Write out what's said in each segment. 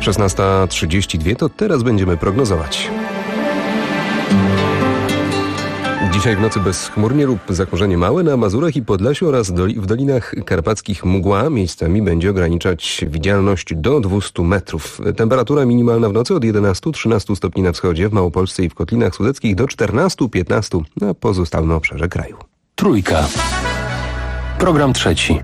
16:32, to teraz będziemy prognozować. Dzisiaj w nocy bezchmurnie lub zachmurzenie małe, na Mazurach i Podlasiu oraz w dolinach karpackich mgła. Miejscami będzie ograniczać widzialność do 200 metrów. Temperatura minimalna w nocy od 11-13 stopni na wschodzie, w Małopolsce i w Kotlinach Sudeckich do 14-15 na pozostałym obszarze kraju. Trójka. Program trzeci.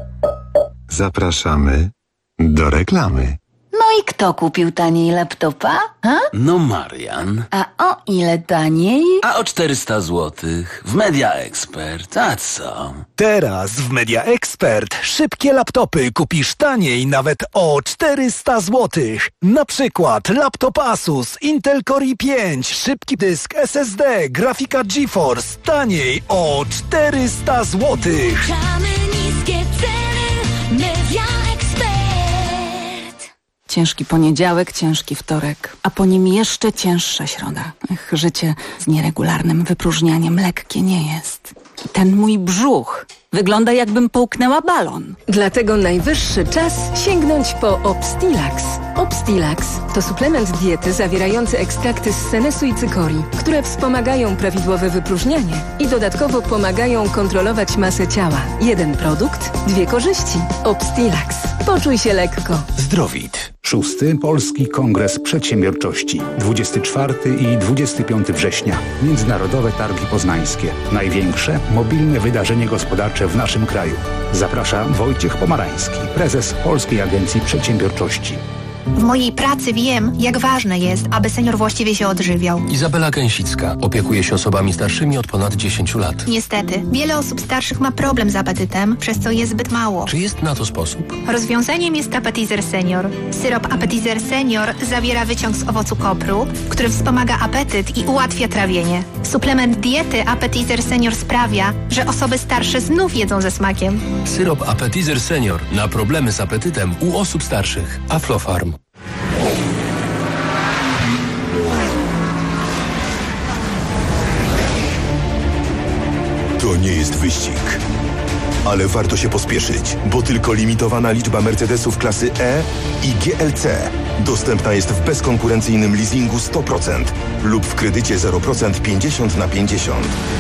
Zapraszamy do reklamy. No i kto kupił taniej laptopa? Ha? No Marian. A o ile taniej? A o 400 złotych w Media Expert. A co? Teraz w Media Expert szybkie laptopy kupisz taniej nawet o 400 zł. Na przykład laptop Asus Intel Core i5, szybki dysk SSD, grafika GeForce taniej o 400 zł. Niskie ceny, Media Expert. Ciężki poniedziałek, ciężki wtorek, a po nim jeszcze cięższa środa. Życie z nieregularnym wypróżnianiem lekkie nie jest. I ten mój brzuch wygląda, jakbym połknęła balon. Dlatego najwyższy czas sięgnąć po Obstilax. Obstilax to suplement diety zawierający ekstrakty z senesu i cykorii, które wspomagają prawidłowe wypróżnianie i dodatkowo pomagają kontrolować masę ciała. Jeden produkt, dwie korzyści. Obstilax. Poczuj się lekko. Zdrowit. 6. Polski Kongres Przedsiębiorczości. 24 i 25 września. Międzynarodowe Targi Poznańskie. Największe mobilne wydarzenie gospodarcze w naszym kraju. Zaprasza Wojciech Pomarański, prezes Polskiej Agencji Przedsiębiorczości. W mojej pracy wiem, jak ważne jest, aby senior właściwie się odżywiał. Izabela Gęsicka opiekuje się osobami starszymi od ponad 10 lat. Niestety, wiele osób starszych ma problem z apetytem, przez co je zbyt mało. Czy jest na to sposób? Rozwiązaniem jest Appetizer Senior. Syrop Appetizer Senior zawiera wyciąg z owocu kopru, który wspomaga apetyt i ułatwia trawienie. Suplement diety Appetizer Senior sprawia, że osoby starsze znów jedzą ze smakiem. Syrop Appetizer Senior na problemy z apetytem u osób starszych. Aflofarm. To nie jest wyścig, ale warto się pospieszyć, bo tylko limitowana liczba Mercedesów klasy E i GLC dostępna jest w bezkonkurencyjnym leasingu 100% lub w kredycie 0% 50/50.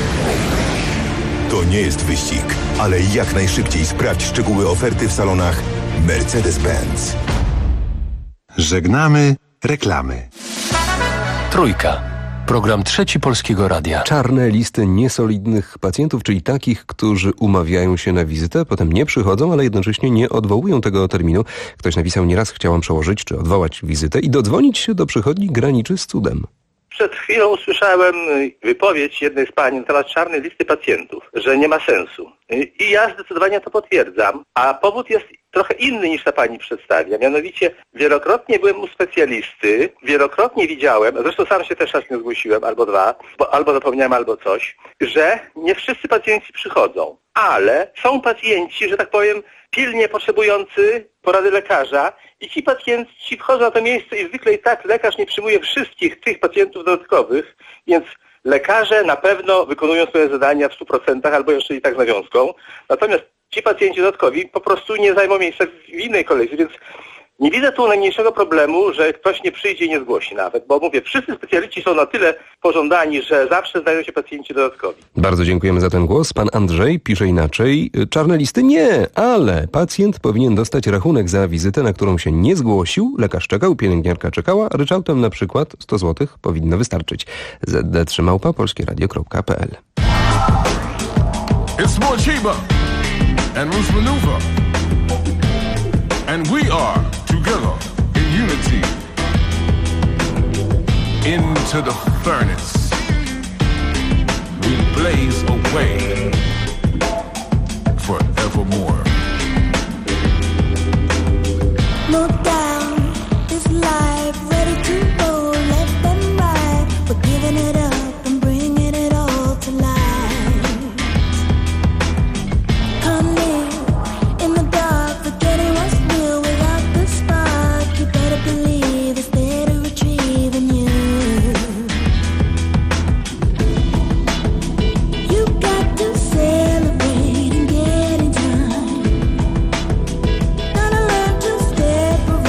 To nie jest wyścig, ale jak najszybciej sprawdź szczegóły oferty w salonach Mercedes-Benz. Żegnamy reklamy. Trójka. Program trzeci Polskiego Radia. Czarne listy niesolidnych pacjentów, czyli takich, którzy umawiają się na wizytę, potem nie przychodzą, ale jednocześnie nie odwołują tego terminu. Ktoś napisał: nieraz chciałam przełożyć czy odwołać wizytę i dodzwonić się do przychodni graniczy z cudem. Przed chwilą usłyszałem wypowiedź jednej z pań na temat czarnej listy pacjentów, że nie ma sensu. I ja zdecydowanie to potwierdzam, a powód jest trochę inny niż ta pani przedstawia. Mianowicie wielokrotnie byłem u specjalisty, wielokrotnie widziałem, zresztą sam się też raz nie zgłosiłem, albo dwa, albo zapomniałem, albo coś, że nie wszyscy pacjenci przychodzą, ale są pacjenci, że tak powiem, pilnie potrzebujący porady lekarza i ci pacjenci wchodzą na to miejsce i zwykle i tak lekarz nie przyjmuje wszystkich tych pacjentów dodatkowych, więc lekarze na pewno wykonują swoje zadania w 100% albo jeszcze i tak z nawiązką, natomiast ci pacjenci dodatkowi po prostu nie zajmą miejsca w innej kolejce, więc nie widzę tu najmniejszego problemu, że ktoś nie przyjdzie i nie zgłosi nawet, bo mówię, wszyscy specjaliści są na tyle pożądani, że zawsze znajdą się pacjenci dodatkowi. Bardzo dziękujemy za ten głos. Pan Andrzej pisze inaczej. Czarne listy nie, ale pacjent powinien dostać rachunek za wizytę, na którą się nie zgłosił. Lekarz czekał, pielęgniarka czekała, ryczałtem na przykład 100 zł powinno wystarczyć. zd3@polskieradio.pl. It's Mochiba and Roots Maneuver, and we are together in unity into the furnace. We blaze away forevermore. No doubt, this life ready to go left and right. We're giving it up and bringing it all to life. Come in the dark, forgetting what's real without the spark. You better believe it's there to retrieve in you. You got to celebrate and get in time. Gotta learn to step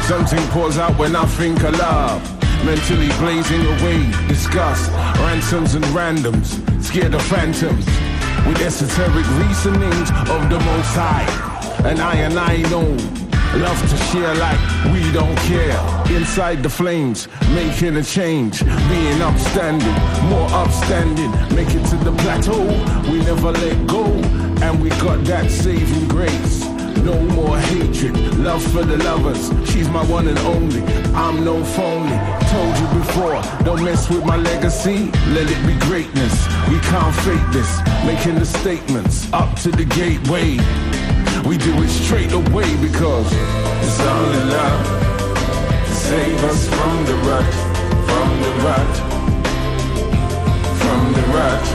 Something pours out when I think of love. Mentally blazing away, disgust, ransoms and randoms, scared of phantoms, with esoteric reasonings of the Most High. And I know, love to share like we don't care. Inside the flames, making a change, being upstanding, more upstanding. Make it to the plateau, we never let go, and we got that saving grace. No more hatred, love for the lovers. She's my one and only, I'm no phony. Told you before, don't mess with my legacy. Let it be greatness, we can't fake this. Making the statements, up to the gateway. We do it straight away because it's all in love to save us from the rut, from the rut, from the rut.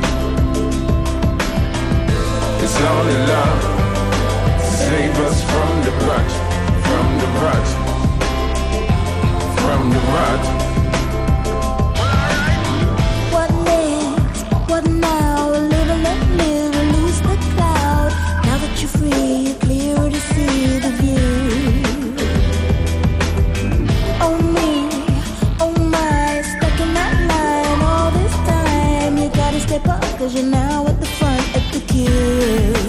It's all in love. Save us from the rut, from the rut, from the rut. What next? What now? Live and let live, release the cloud. Now that you're free, you're clear to see the view. Oh me, oh my, stuck in that line all this time. You gotta step up, 'cause you're now at the front of the queue.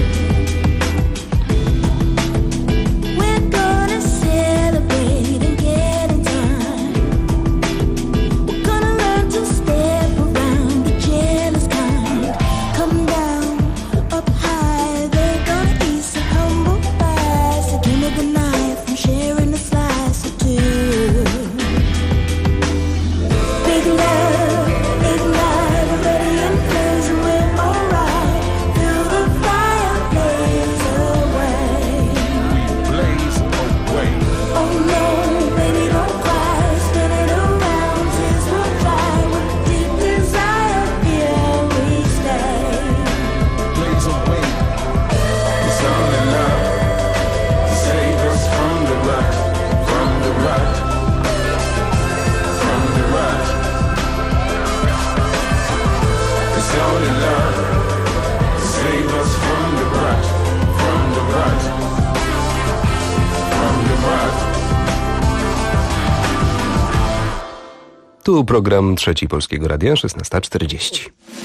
Tu program Trzeci Polskiego Radia, 16:40.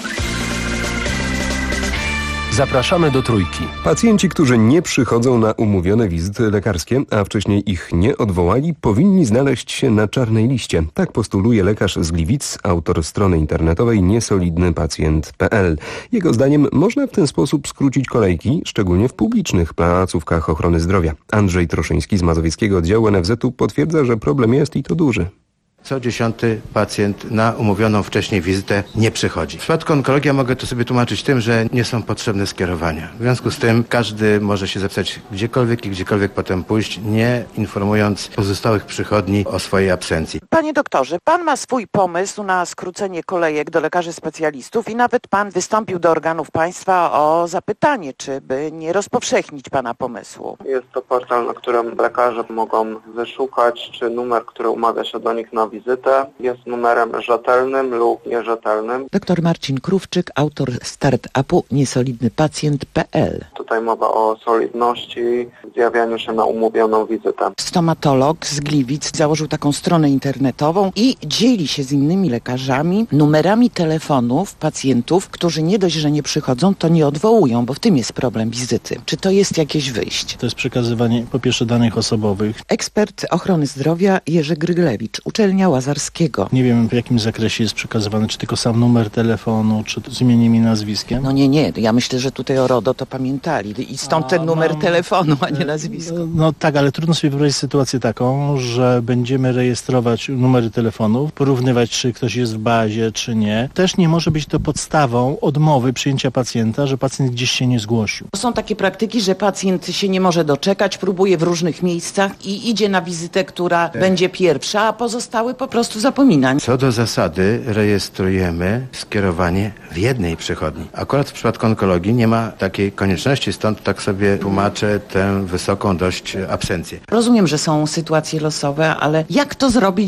Zapraszamy do Trójki. Pacjenci, którzy nie przychodzą na umówione wizyty lekarskie, a wcześniej ich nie odwołali, powinni znaleźć się na czarnej liście. Tak postuluje lekarz z Gliwic, autor strony internetowej niesolidnypacjent.pl. Jego zdaniem można w ten sposób skrócić kolejki, szczególnie w publicznych placówkach ochrony zdrowia. Andrzej Troszyński z Mazowieckiego Oddziału NFZ-u potwierdza, że problem jest i to duży. Co 10. pacjent na umówioną wcześniej wizytę nie przychodzi. W przypadku onkologii mogę to sobie tłumaczyć tym, że nie są potrzebne skierowania. W związku z tym każdy może się zapisać gdziekolwiek i gdziekolwiek potem pójść, nie informując pozostałych przychodni o swojej absencji. Panie doktorze, pan ma swój pomysł na skrócenie kolejek do lekarzy specjalistów i nawet pan wystąpił do organów państwa o zapytanie, czy by nie rozpowszechnić pana pomysłu. Jest to portal, na którym lekarze mogą wyszukać, czy numer, który umawia się do nich na wizytę, jest numerem rzetelnym lub nierzetelnym. Dr Marcin Krówczyk, autor start-upu niesolidnypacjent.pl. Tutaj mowa o solidności, zjawianiu się na umówioną wizytę. Stomatolog z Gliwic założył taką stronę internetową i dzieli się z innymi lekarzami numerami telefonów pacjentów, którzy nie dość, że nie przychodzą, to nie odwołują, bo w tym jest problem wizyty. Czy to jest jakieś wyjście? To jest przekazywanie po pierwsze danych osobowych. Ekspert ochrony zdrowia Jerzy Gryglewicz, uczelnia Łazarskiego. Nie wiem, w jakim zakresie jest przekazywany, czy tylko sam numer telefonu, czy z imieniem i nazwiskiem. No nie. Ja myślę, że tutaj o RODO to pamiętali i stąd ten numer telefonu, a nie nazwisko. No tak, ale trudno sobie wyobrazić sytuację taką, że będziemy rejestrować numery telefonów, porównywać, czy ktoś jest w bazie, czy nie. Też nie może być to podstawą odmowy przyjęcia pacjenta, że pacjent gdzieś się nie zgłosił. Są takie praktyki, że pacjent się nie może doczekać, próbuje w różnych miejscach i idzie na wizytę, która będzie pierwsza, a pozostałe po prostu zapomina. Co do zasady rejestrujemy skierowanie w jednej przychodni. Akurat w przypadku onkologii nie ma takiej konieczności, stąd tak sobie tłumaczę tę wysoką dość absencję. Rozumiem, że są sytuacje losowe, ale jak to zrobić,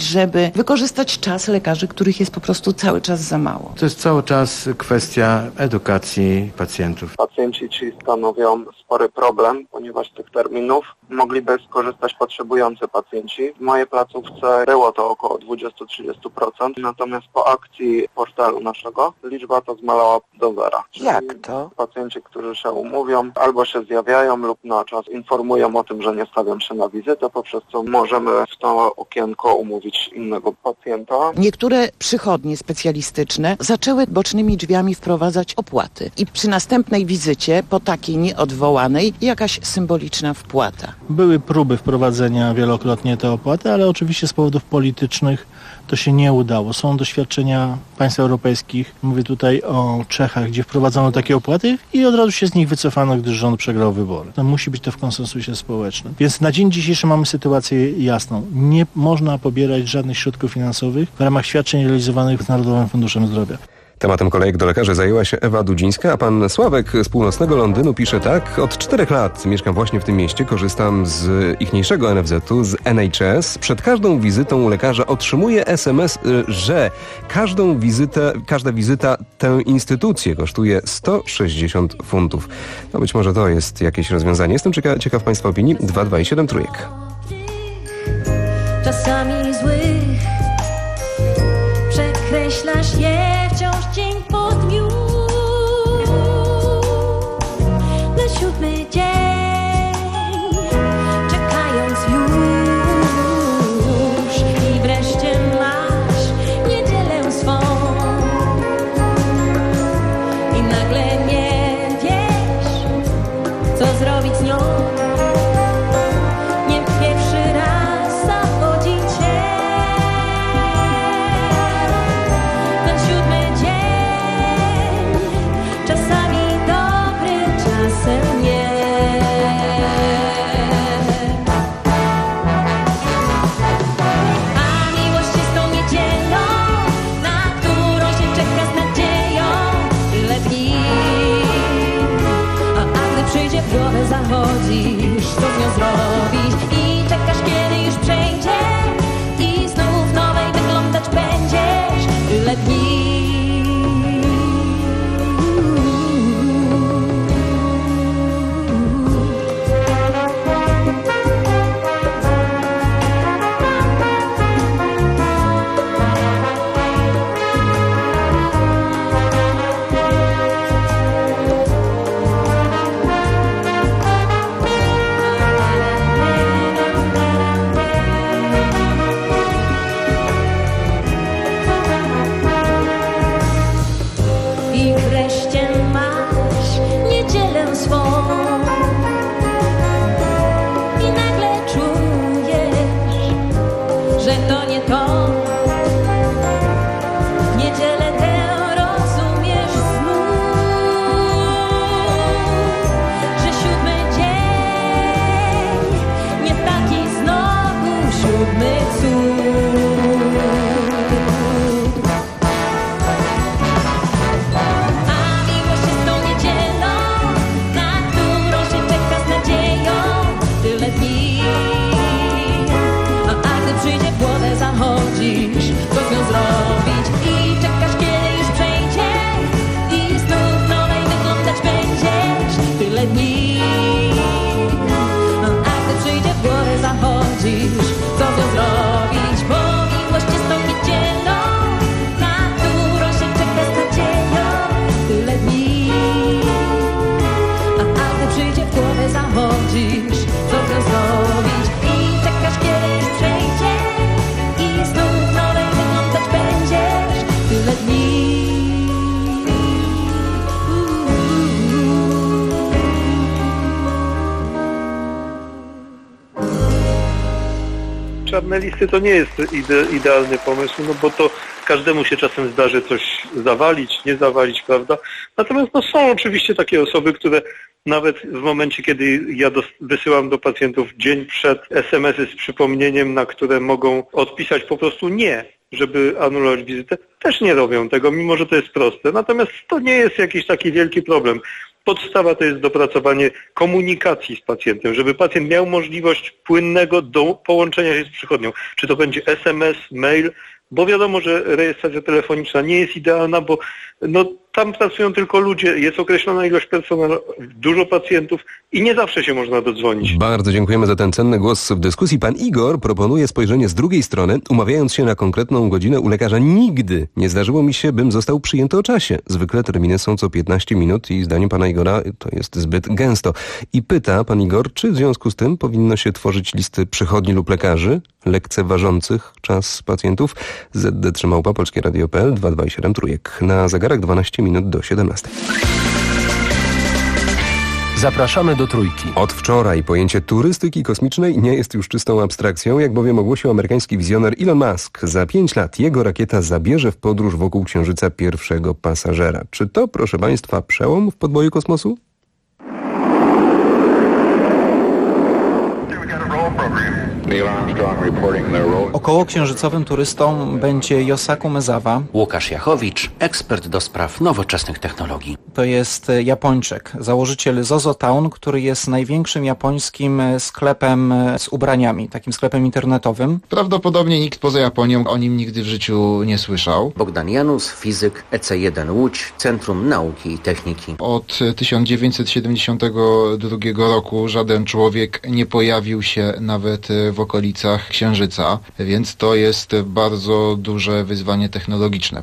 żeby wykorzystać czas lekarzy, których jest po prostu cały czas za mało. To jest cały czas kwestia edukacji pacjentów. Pacjenci ci stanowią spory problem, ponieważ tych terminów mogliby skorzystać potrzebujący pacjenci. W mojej placówce było to około 20-30%, natomiast po akcji portalu naszego liczba to zmalała do zera. Jak to? Pacjenci, którzy się umówią, albo się zjawiają lub na czas informują o tym, że nie stawią się na wizytę, poprzez co możemy w to okienko umówić innego pacjenta. Niektóre przychodnie specjalistyczne zaczęły bocznymi drzwiami wprowadzać opłaty i przy następnej wizycie, po takiej nieodwołanej, jakaś symboliczna wpłata. Były próby wprowadzenia wielokrotnie te opłaty, ale oczywiście z powodów politycznych to się nie udało. Są doświadczenia państw europejskich, mówię tutaj o Czechach, gdzie wprowadzono takie opłaty i od razu się z nich wycofano, gdyż rząd przegrał wybory. To musi być to w konsensusie społecznym. Więc na dzień dzisiejszy mamy sytuację jasną. Nie można pobierać żadnych środków finansowych w ramach świadczeń realizowanych z Narodowym Funduszem Zdrowia. Tematem kolejek do lekarzy zajęła się Ewa Dudzińska, a pan Sławek z północnego Londynu pisze tak. Od 4 lat mieszkam właśnie w tym mieście, korzystam z ichniejszego NFZ-u, z NHS. Przed każdą wizytą u lekarza otrzymuję SMS, że każda wizyta tę instytucję kosztuje 160 funtów. No być może to jest jakieś rozwiązanie. Jestem ciekaw państwa opinii. 227 trójek. Czasami złych przekreślasz je wciąż dzień po dniu. Na 7. dzień czekając już i wreszcie masz niedzielę swą i nagle nie wiesz, co zrobić z nią. Nie pierwszy raz zawodzi cię. Ten 7. dzień czasami dobry, czasem nie. A miłość jest tą niedzielą, na którą się czeka z nadzieją tyle dni. A gdy przyjdzie w głowę zachodzisz, co z nią zrobić i czekasz, kiedy już przejdzie i znów nowej wyglądać będziesz tyle dni. I wreszcie masz niedzielę swą i nagle czujesz, że to nie to. W niedzielę tę rozumiesz znów, że 7. dzień nie taki znowu 7. cud. A miłość jest tą niedzielą, na którą się czeka z nadzieją tyle dni. A gdy przyjdzie w głowę zachodzisz, co z nią zrobić i czekasz, kiedy już przejdzie i znów nowej wyglądać będziesz tyle dni. A gdy przyjdzie w głowę zachodzisz, co z nią zrobić, bo miłość jest tą niedzielą, na którą się czeka z nadzieją tyle dni. A gdy przyjdzie w głowę zachodzisz, co z nią zrobić i czekasz, kiedy już przejdzie i znów nowej wyglądać będziesz tyle dni. Czarne listy to nie jest idealny pomysł, no bo to każdemu się czasem zdarzy coś zawalić, nie zawalić, prawda? Natomiast no, są oczywiście takie osoby, które nawet w momencie, kiedy ja wysyłam do pacjentów dzień przed SMS-y z przypomnieniem, na które mogą odpisać po prostu nie, żeby anulować wizytę, też nie robią tego, mimo że to jest proste. Natomiast to nie jest jakiś taki wielki problem. Podstawa to jest dopracowanie komunikacji z pacjentem, żeby pacjent miał możliwość płynnego połączenia się z przychodnią. Czy to będzie SMS, mail, bo wiadomo, że rejestracja telefoniczna nie jest idealna, bo tam pracują tylko ludzie, jest określona ilość personelu, dużo pacjentów i nie zawsze się można dodzwonić. Bardzo dziękujemy za ten cenny głos w dyskusji. Pan Igor proponuje spojrzenie z drugiej strony, umawiając się na konkretną godzinę u lekarza. Nigdy nie zdarzyło mi się, bym został przyjęty o czasie. Zwykle terminy są co 15 minut i zdaniem pana Igora to jest zbyt gęsto. I pyta pan Igor, czy w związku z tym powinno się tworzyć listy przychodni lub lekarzy lekceważących czas pacjentów? ZD3 Polskie Radio.pl 227 trójek. Na zegarach 12 minut do 17. Zapraszamy do Trójki. Od wczoraj pojęcie turystyki kosmicznej nie jest już czystą abstrakcją, jak bowiem ogłosił amerykański wizjoner Elon Musk. Za 5 lat jego rakieta zabierze w podróż wokół Księżyca pierwszego pasażera. Czy to, proszę państwa, przełom w podboju kosmosu? Okołoksiężycowym turystą będzie Yosaku Mezawa. Łukasz Jachowicz, ekspert do spraw nowoczesnych technologii. To jest Japończyk, założyciel ZOZOTOWN, który jest największym japońskim sklepem z ubraniami, takim sklepem internetowym. Prawdopodobnie nikt poza Japonią o nim nigdy w życiu nie słyszał. Bogdan Janus, fizyk, EC1 Łódź, Centrum Nauki i Techniki. Od 1972 roku żaden człowiek nie pojawił się nawet w okolicach Księżyca, więc to jest bardzo duże wyzwanie technologiczne.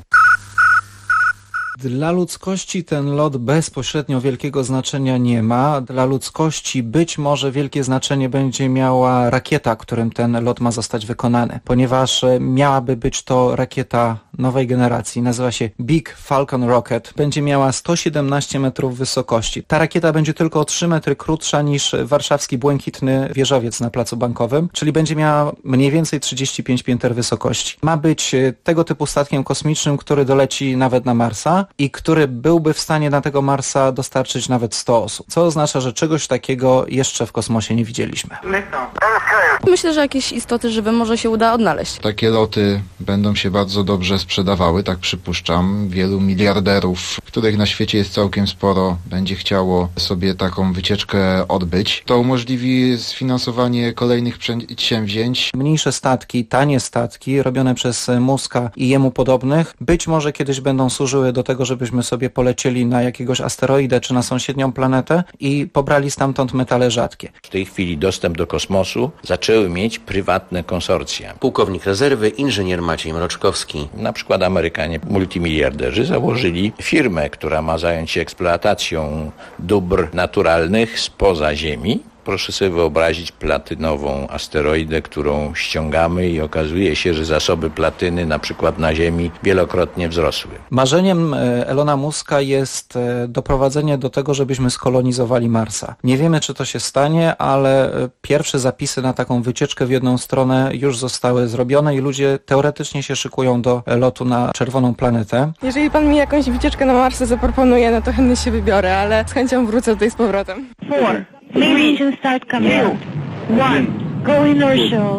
Dla ludzkości ten lot bezpośrednio wielkiego znaczenia nie ma. Dla ludzkości być może wielkie znaczenie będzie miała rakieta, którym ten lot ma zostać wykonany, ponieważ miałaby być to rakieta nowej generacji. Nazywa się Big Falcon Rocket. Będzie miała 117 metrów wysokości. Ta rakieta będzie tylko o 3 metry krótsza niż warszawski błękitny wieżowiec na Placu Bankowym, czyli będzie miała mniej więcej 35 pięter wysokości. Ma być tego typu statkiem kosmicznym, który doleci nawet na Marsa i który byłby w stanie na tego Marsa dostarczyć nawet 100 osób. Co oznacza, że czegoś takiego jeszcze w kosmosie nie widzieliśmy. Myślę, że jakieś istoty żywe może się uda odnaleźć. Takie loty będą się bardzo dobrze sprzedawały, tak przypuszczam. Wielu miliarderów, których na świecie jest całkiem sporo, będzie chciało sobie taką wycieczkę odbyć. To umożliwi sfinansowanie kolejnych przedsięwzięć. Mniejsze statki, tanie statki, robione przez Muska i jemu podobnych, być może kiedyś będą służyły do tego, żebyśmy sobie polecieli na jakiegoś asteroidę czy na sąsiednią planetę i pobrali stamtąd metale rzadkie. W tej chwili dostęp do kosmosu zaczęły mieć prywatne konsorcja. Pułkownik rezerwy, inżynier Maciej Mroczkowski. Na przykład Amerykanie, multimiliarderzy, założyli firmę, która ma zająć się eksploatacją dóbr naturalnych spoza Ziemi. Proszę sobie wyobrazić platynową asteroidę, którą ściągamy i okazuje się, że zasoby platyny na przykład na Ziemi wielokrotnie wzrosły. Marzeniem Elona Muska jest doprowadzenie do tego, żebyśmy skolonizowali Marsa. Nie wiemy, czy to się stanie, ale pierwsze zapisy na taką wycieczkę w jedną stronę już zostały zrobione i ludzie teoretycznie się szykują do lotu na czerwoną planetę. Jeżeli pan mi jakąś wycieczkę na Marsa zaproponuje, no to chętnie się wybiorę, ale z chęcią wrócę tutaj z powrotem. 4. Ignition start command. 1. Go inertial.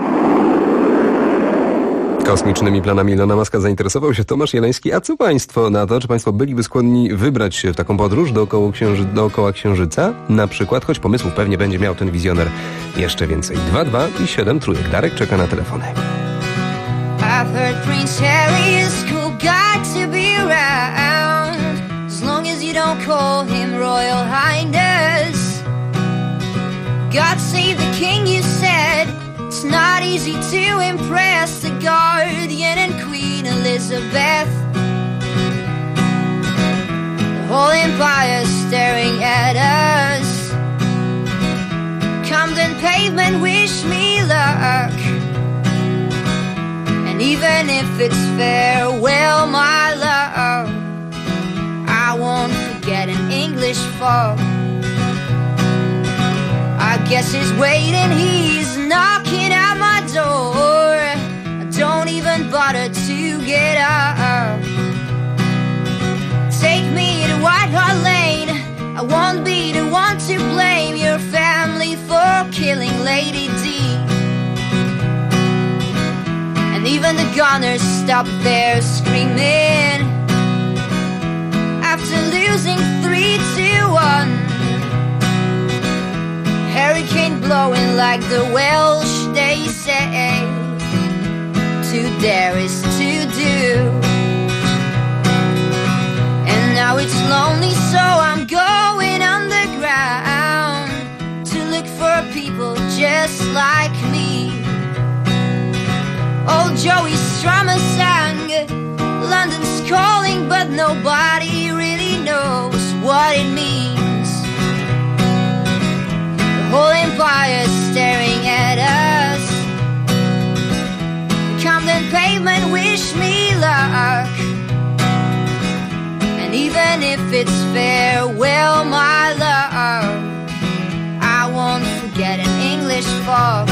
Kosmicznymi planami Elona Muska zainteresował się Tomasz Jeleński. A co państwo na to? Czy państwo byliby skłonni wybrać się w taką podróż dookoła Księżyca? Na przykład, choć pomysłów pewnie będzie miał ten wizjoner jeszcze więcej. 2 i 7 trójek. Darek czeka na telefony. I've heard Prince Harry is cool, got to be around, as long as you don't call him Royal Highness. God save the king, you said. It's not easy to impress the Guardian and Queen Elizabeth. The whole empire's staring at us. Camden pavement, wish me luck. And even if it's farewell, my love, I won't forget an English fog. I guess he's waiting, he's knocking at my door. I don't even bother to get up. Take me to Whitehall Lane. I won't be the one to blame your family for killing Lady D. And even the gunners stop there screaming after losing 3-1. hurricane blowing like the Welsh, they say. To dare is to do. And now it's lonely, so I'm going underground to look for people just like me. Old Joey Strummer sang, London's calling, but nobody really knows what it means. The whole empire's staring at us. Camden pavement, wish me luck. And even if it's farewell, my love, I won't forget an English fog.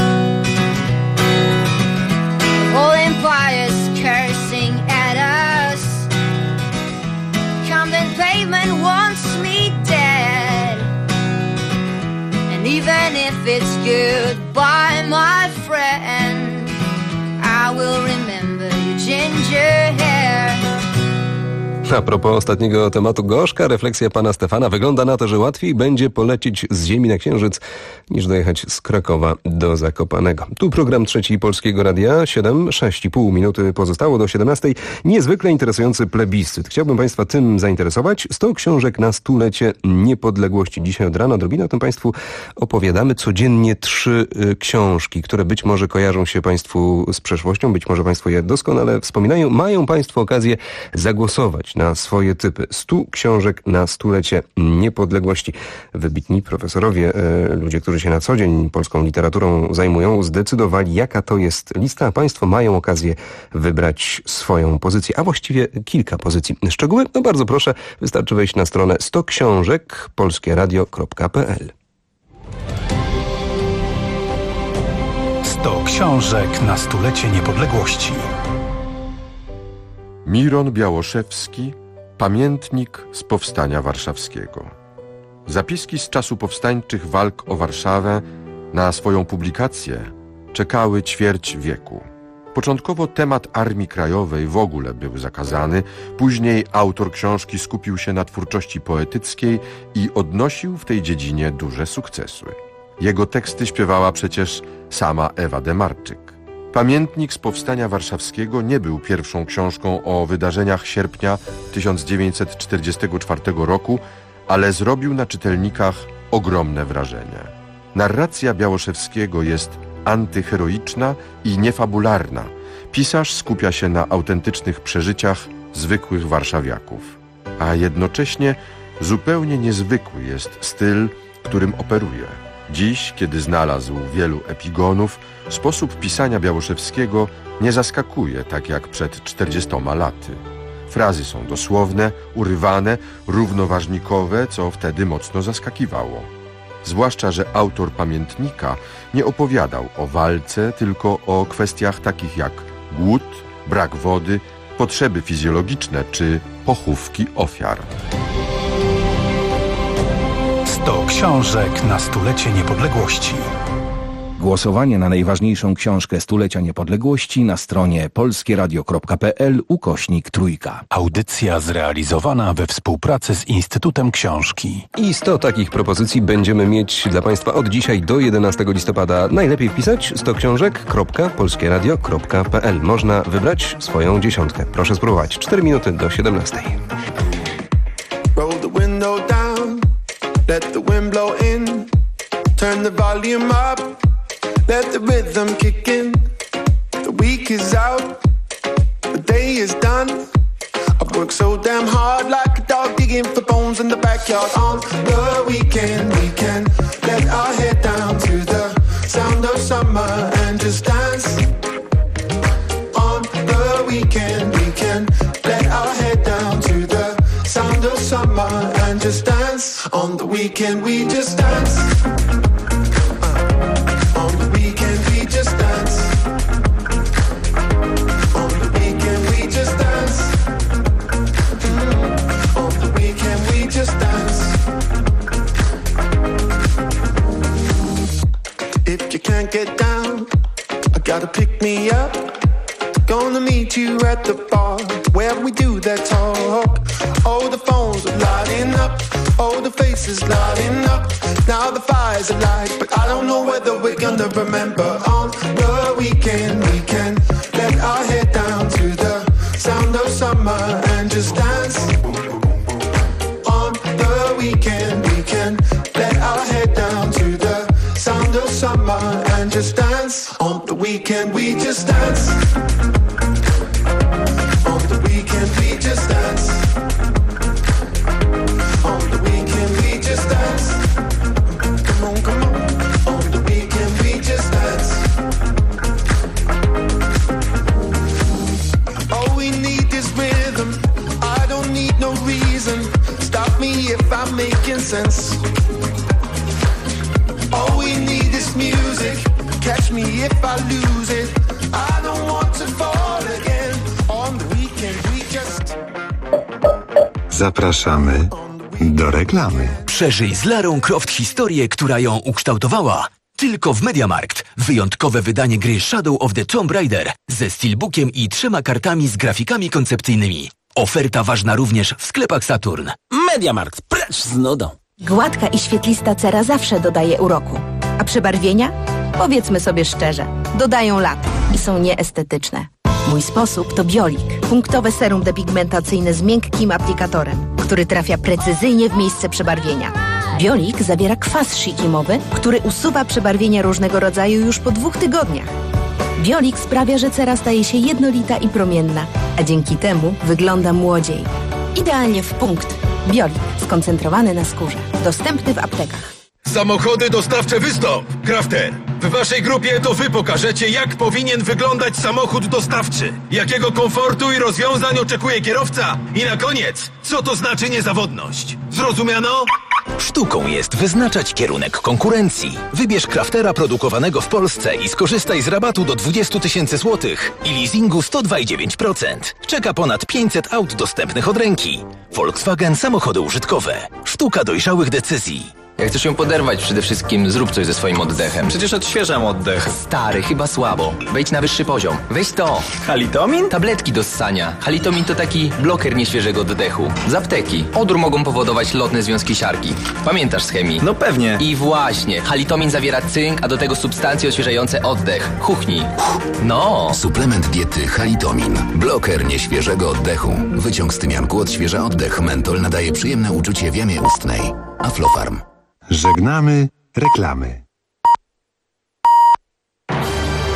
The whole empire's cursing at us. Camden pavement wants me dead. And even if it's goodbye, my friend, I will remember your ginger hair. A propos ostatniego tematu, gorzka refleksja pana Stefana. Wygląda na to, że łatwiej będzie polecieć z Ziemi na Księżyc, niż dojechać z Krakowa do Zakopanego. Tu program Trzeci Polskiego Radia, 6,5 minuty pozostało do 17. Niezwykle interesujący plebiscyt. Chciałbym państwa tym zainteresować. 100 książek na stulecie niepodległości. Dzisiaj od rana odrobinę o tym państwu opowiadamy. Codziennie 3 książki, które być może kojarzą się państwu z przeszłością, być może państwo je doskonale wspominają. Mają państwo okazję zagłosować na swoje typy. 100 książek na stulecie niepodległości. Wybitni profesorowie, ludzie, którzy się na co dzień polską literaturą zajmują, zdecydowali, jaka to jest lista, a państwo mają okazję wybrać swoją pozycję, a właściwie kilka pozycji. Szczegóły? No bardzo proszę, wystarczy wejść na stronę 100 książek polskieradio.pl. 100 książek na stulecie niepodległości. Miron Białoszewski, Pamiętnik z Powstania Warszawskiego. Zapiski z czasu powstańczych walk o Warszawę na swoją publikację czekały ćwierć wieku. Początkowo temat Armii Krajowej w ogóle był zakazany, później autor książki skupił się na twórczości poetyckiej i odnosił w tej dziedzinie duże sukcesy. Jego teksty śpiewała przecież sama Ewa Demarczyk. Pamiętnik z Powstania Warszawskiego nie był pierwszą książką o wydarzeniach sierpnia 1944 roku, ale zrobił na czytelnikach ogromne wrażenie. Narracja Białoszewskiego jest antyheroiczna i niefabularna. Pisarz skupia się na autentycznych przeżyciach zwykłych warszawiaków. A jednocześnie zupełnie niezwykły jest styl, którym operuje. Dziś, kiedy znalazł wielu epigonów, sposób pisania Białoszewskiego nie zaskakuje tak jak przed 40 laty. Frazy są dosłowne, urywane, równoważnikowe, co wtedy mocno zaskakiwało. Zwłaszcza, że autor Pamiętnika nie opowiadał o walce, tylko o kwestiach takich jak głód, brak wody, potrzeby fizjologiczne czy pochówki ofiar. 100 książek na stulecie niepodległości. Głosowanie na najważniejszą książkę stulecia niepodległości na stronie polskieradio.pl/3. Audycja zrealizowana we współpracy z Instytutem Książki. I 100 takich propozycji będziemy mieć dla państwa od dzisiaj do 11 listopada. Najlepiej wpisać 100 książek.polskieradio.pl. Można wybrać swoją dziesiątkę. Proszę spróbować. 4 minuty do 17. Roll the window down, let the wind blow in, turn the volume up, let the rhythm kick in. The week is out, the day is done. I've worked so damn hard like a dog digging for bones in the backyard. On the weekend, we can let our head down to the sound of summer and just dance. On the weekend, we can let our head down to the sound of summer and just dance. On the weekend, we just dance. On the weekend, we just dance. On the weekend, we just dance. On the weekend, we just dance. If you can't get down, I gotta pick me up. Gonna meet you at the bar. when we do that talk. Oh, the phones are lighting up. Oh, the faces lighting up. Now the fires are light, but I don't know whether we're gonna remember. On the weekend, we can let our head down to the sound of summer and just dance. On the weekend, we can let our head down to the sound of summer and just dance. On the weekend, we just dance. On the weekend, we just dance. On the weekend, we just dance. Come on, come on. On the weekend, we just dance. All we need is rhythm. I don't need no reason. Stop me if I'm making sense. All we need is music. Catch me if I lose it. I don't want to fall again. On the weekend, we just... Zapraszamy do reklamy. Przeżyj z Larą Croft historię, która ją ukształtowała. Tylko w MediaMarkt. Wyjątkowe wydanie gry Shadow of the Tomb Raider ze steelbookiem i 3 kartami z grafikami koncepcyjnymi. Oferta ważna również w sklepach Saturn. MediaMarkt, precz z nudą. Gładka i świetlista cera zawsze dodaje uroku. A przebarwienia? Powiedzmy sobie szczerze, dodają lat i są nieestetyczne. Mój sposób to Biolik. Punktowe serum depigmentacyjne z miękkim aplikatorem, który trafia precyzyjnie w miejsce przebarwienia. Biolik zawiera kwas sikimowy, który usuwa przebarwienia różnego rodzaju już po 2 tygodniach. Biolik sprawia, że cera staje się jednolita i promienna, a dzięki temu wygląda młodziej. Idealnie w punkt. Biolik, skoncentrowany na skórze. Dostępny w aptekach. Samochody dostawcze Wystąp! Crafter, w waszej grupie to wy pokażecie, jak powinien wyglądać samochód dostawczy, jakiego komfortu i rozwiązań oczekuje kierowca i na koniec, co to znaczy niezawodność. Zrozumiano? Sztuką jest wyznaczać kierunek konkurencji. Wybierz Craftera produkowanego w Polsce i skorzystaj z rabatu do 20 000 złotych i leasingu 102,9%. Czeka ponad 500 aut dostępnych od ręki. Volkswagen samochody użytkowe. Sztuka dojrzałych decyzji. Jak chcesz ją poderwać, przede wszystkim zrób coś ze swoim oddechem. Przecież odświeżam oddech. Stary, chyba słabo. Wejdź na wyższy poziom. Weź to. Halitomin? Tabletki do ssania. Halitomin to taki bloker nieświeżego oddechu. Z apteki. Odór mogą powodować lotne związki siarki. Pamiętasz z chemii? No pewnie. I właśnie. Halitomin zawiera cynk, a do tego substancje odświeżające oddech. Huchnij. No. Suplement diety Halitomin. Bloker nieświeżego oddechu. Wyciąg z tymianku odświeża oddech. Mentol nadaje przyjemne uczucie w jamie ustnej. Aflofarm. Żegnamy reklamy.